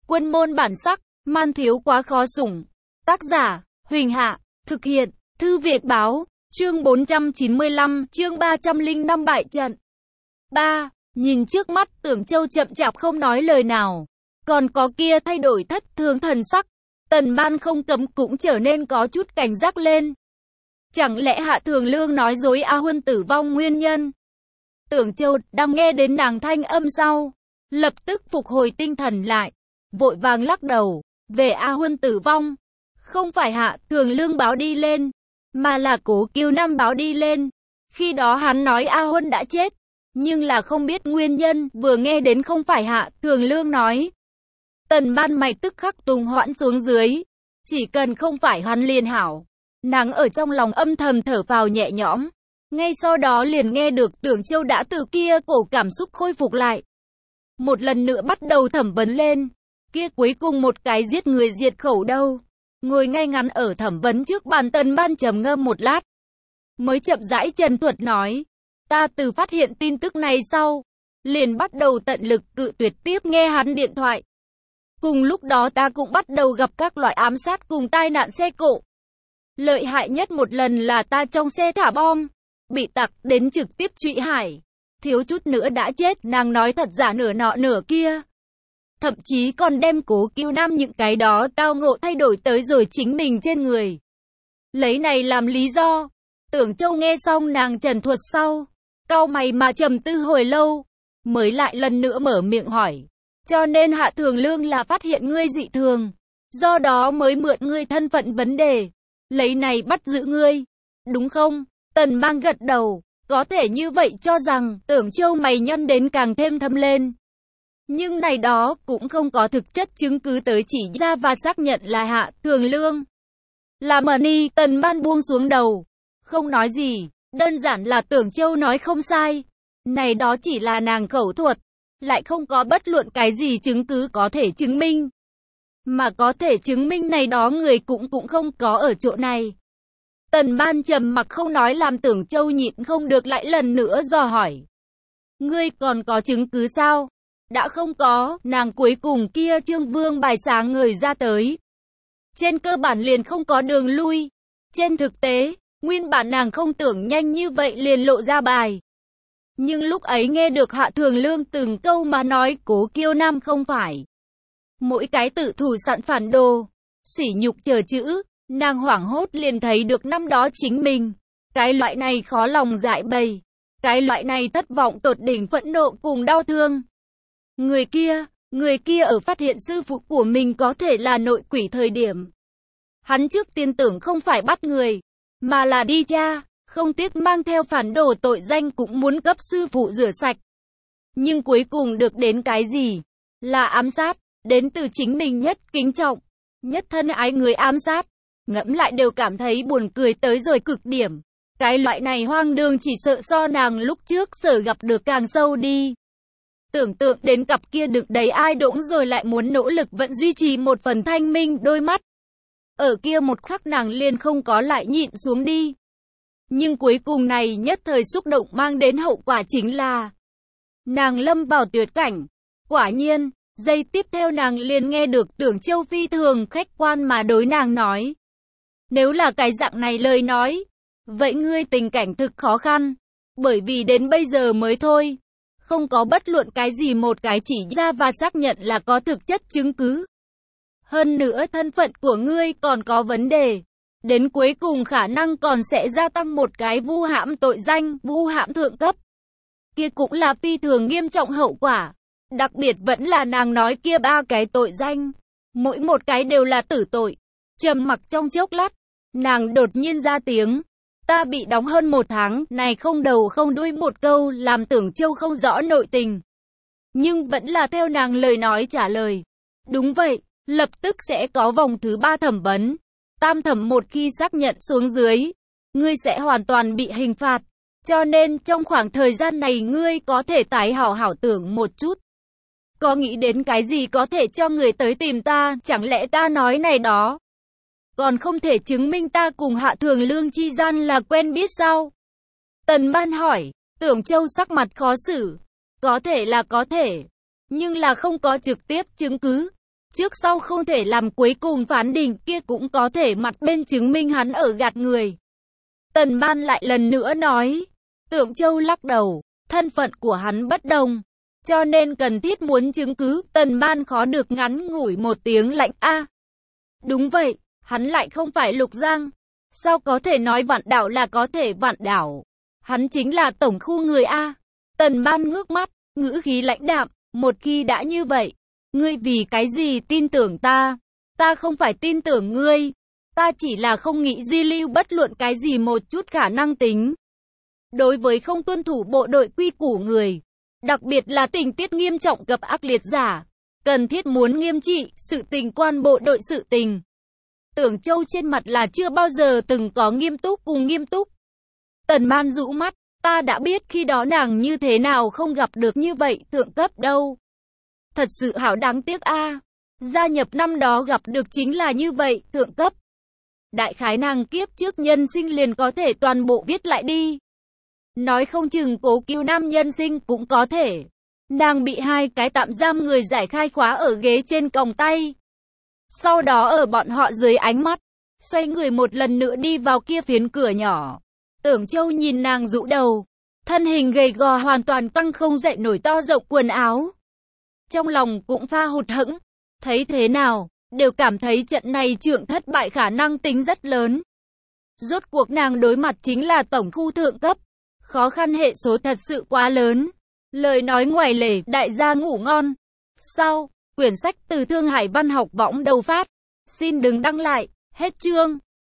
Quân môn bản sắc, man thiếu quá khó sủng. Tác giả, Huỳnh Hạ, thực hiện, Thư Việt Báo, chương 495, chương 305 bại trận. 3. Nhìn trước mắt, Tưởng Châu chậm chạp không nói lời nào. Còn có kia thay đổi thất thường thần sắc. Tần Ban không cấm cũng trở nên có chút cảnh giác lên. Chẳng lẽ Hạ Thường Lương nói dối A Huân tử vong nguyên nhân? Tưởng Châu đang nghe đến nàng thanh âm sau, lập tức phục hồi tinh thần lại, vội vàng lắc đầu. Về A Huân tử vong, không phải Hạ Thường Lương báo đi lên, mà là Cố Kiêu Nam báo đi lên. Khi đó hắn nói A Huân đã chết, nhưng là không biết nguyên nhân, vừa nghe đến không phải Hạ Thường Lương nói. Tần Ban mày tức khắc tùng hoãn xuống dưới, chỉ cần không phải hắn liền hảo. Nàng ở trong lòng âm thầm thở phào nhẹ nhõm. Ngay sau đó liền nghe được Tưởng Châu đã từ kia cổ cảm xúc khôi phục lại. Một lần nữa bắt đầu thẩm vấn lên. Kia cuối cùng một cái giết người diệt khẩu đâu. Ngồi ngay ngắn ở thẩm vấn trước bàn, Tần Ban trầm ngâm một lát, mới chậm rãi trần thuật nói. Ta từ phát hiện tin tức này sau, liền bắt đầu tận lực cự tuyệt tiếp nghe hắn điện thoại. Cùng lúc đó ta cũng bắt đầu gặp các loại ám sát cùng tai nạn xe cộ. Lợi hại nhất một lần là ta trong xe thả bom, bị tặc đến trực tiếp trụy hải, thiếu chút nữa đã chết. Nàng nói thật giả nửa nọ nửa kia, thậm chí còn đem Cố Kiêu Nam những cái đó tao ngộ thay đổi tới rồi chính mình trên người, lấy này làm lý do. Tưởng Châu nghe xong nàng trần thuật sau, cau mày mà trầm tư hồi lâu, mới lại lần nữa mở miệng hỏi. Cho nên Hạ Thường Lương là phát hiện ngươi dị thường, do đó mới mượn ngươi thân phận vấn đề, lấy này bắt giữ ngươi, đúng không? Tần Mang gật đầu, có thể như vậy cho rằng. Tưởng Châu mày nhăn đến càng thêm thâm lên. Nhưng này đó cũng không có thực chất chứng cứ tới chỉ ra và xác nhận là Hạ Thường Lương là Mani. Tần Ban buông xuống đầu, không nói gì, đơn giản là Tưởng Châu nói không sai. Này đó chỉ là nàng khẩu thuật, lại không có bất luận cái gì chứng cứ có thể chứng minh. Mà có thể chứng minh này đó người cũng không có ở chỗ này. Tần Ban trầm mặc không nói, làm Tưởng Châu nhịn không được lại lần nữa dò hỏi. Ngươi còn có chứng cứ sao? Đã không có, nàng cuối cùng kia Trương Vương bài sáng người ra tới. Trên cơ bản liền không có đường lui. Trên thực tế, nguyên bản nàng không tưởng nhanh như vậy liền lộ ra bài. Nhưng lúc ấy nghe được Hạ Thường Lương từng câu mà nói Cố Kiêu Nam không phải mỗi cái tự thủ sẵn phản đồ, sỉ nhục chờ chữ, nàng hoảng hốt liền thấy được năm đó chính mình. Cái loại này khó lòng giải bày, cái loại này thất vọng tột đỉnh, phẫn nộ cùng đau thương. Người kia ở phát hiện sư phụ của mình có thể là nội quỷ thời điểm, hắn trước tiên tưởng không phải bắt người, mà là đi tra, không tiếc mang theo phản đồ tội danh cũng muốn cấp sư phụ rửa sạch. Nhưng cuối cùng được đến cái gì? Là ám sát, đến từ chính mình nhất kính trọng, nhất thân ái người ám sát. Ngẫm lại đều cảm thấy buồn cười tới rồi cực điểm. Cái loại này hoang đường chỉ sợ so nàng lúc trước sở gặp được càng sâu đi. Tưởng tượng đến cặp kia đựng đầy ai đỗng rồi lại muốn nỗ lực vẫn duy trì một phần thanh minh đôi mắt. Ở kia một khắc nàng liền không có lại nhịn xuống đi. Nhưng cuối cùng này nhất thời xúc động mang đến hậu quả chính là nàng lâm vào tuyệt cảnh. Quả nhiên, giây tiếp theo nàng liền nghe được Tưởng Châu phi thường khách quan mà đối nàng nói. Nếu là cái dạng này lời nói, vậy ngươi tình cảnh thực khó khăn, bởi vì đến bây giờ mới thôi, không có bất luận cái gì một cái chỉ ra và xác nhận là có thực chất chứng cứ. Hơn nữa thân phận của ngươi còn có vấn đề. Đến cuối cùng khả năng còn sẽ gia tăng một cái vu hãm tội danh, vu hãm thượng cấp. Kia cũng là phi thường nghiêm trọng hậu quả. Đặc biệt vẫn là nàng nói kia 3 cái tội danh, mỗi một cái đều là tử tội. Trầm mặc trong chốc lát, nàng đột nhiên ra tiếng. Ta bị đóng hơn 1 tháng, này không đầu không đuôi một câu làm Tưởng Châu không rõ nội tình. Nhưng vẫn là theo nàng lời nói trả lời. Đúng vậy, lập tức sẽ có vòng thứ 3 thẩm vấn. Tam thẩm một khi xác nhận xuống dưới, ngươi sẽ hoàn toàn bị hình phạt. Cho nên trong khoảng thời gian này ngươi có thể tái hảo hảo tưởng một chút. Có nghĩ đến cái gì có thể cho người tới tìm ta, chẳng lẽ ta nói này đó còn không thể chứng minh ta cùng Hạ Thường Lương chi gian là quen biết sao? Tần Ban hỏi. Tưởng Châu sắc mặt khó xử. Có thể là có thể, nhưng là không có trực tiếp chứng cứ. Trước sau không thể làm cuối cùng phán định, kia cũng có thể mặt bên chứng minh hắn ở gạt người. Tần Ban lại lần nữa nói. Tưởng Châu lắc đầu, thân phận của hắn bất đồng, cho nên cần thiết muốn chứng cứ. Tần Ban khó được ngắn ngủi một tiếng lạnh a. Đúng vậy, hắn lại không phải Lục Giang. Sao có thể nói vạn đảo là có thể vạn đảo? Hắn chính là tổng khu người a. Tần Ban ngước mắt, ngữ khí lãnh đạm, một khi đã như vậy, ngươi vì cái gì tin tưởng ta? Ta không phải tin tưởng ngươi, ta chỉ là không nghĩ di lưu bất luận cái gì một chút khả năng tính. Đối với không tuân thủ bộ đội quy củ người, đặc biệt là tình tiết nghiêm trọng gặp ác liệt giả, cần thiết muốn nghiêm trị, sự tình quan bộ đội sự tình. Tưởng Châu trên mặt là chưa bao giờ từng có nghiêm túc cùng nghiêm túc. Tần Ban rũ mắt, ta đã biết khi đó nàng như thế nào không gặp được như vậy thượng cấp đâu. Thật sự hảo đáng tiếc a. Gia nhập năm đó gặp được chính là như vậy thượng cấp. Đại khái nàng kiếp trước nhân sinh liền có thể toàn bộ viết lại đi. Nói không chừng cố cứu nam nhân sinh cũng có thể. Nàng bị hai cái tạm giam người giải khai khóa ở ghế trên còng tay. Sau đó ở bọn họ dưới ánh mắt, xoay người một lần nữa đi vào kia phiến cửa nhỏ. Tưởng Châu nhìn nàng rũ đầu, thân hình gầy gò hoàn toàn căng không dậy nổi to rộng quần áo. Trong lòng cũng pha hụt hẫng, thấy thế nào, đều cảm thấy trận này trưởng thất bại khả năng tính rất lớn. Rốt cuộc nàng đối mặt chính là tổng khu thượng cấp, khó khăn hệ số thật sự quá lớn. Lời nói ngoài lề, đại gia ngủ ngon. Sau, quyển sách từ Thương Hải Văn học võng đầu phát. Xin đừng đăng lại, hết chương.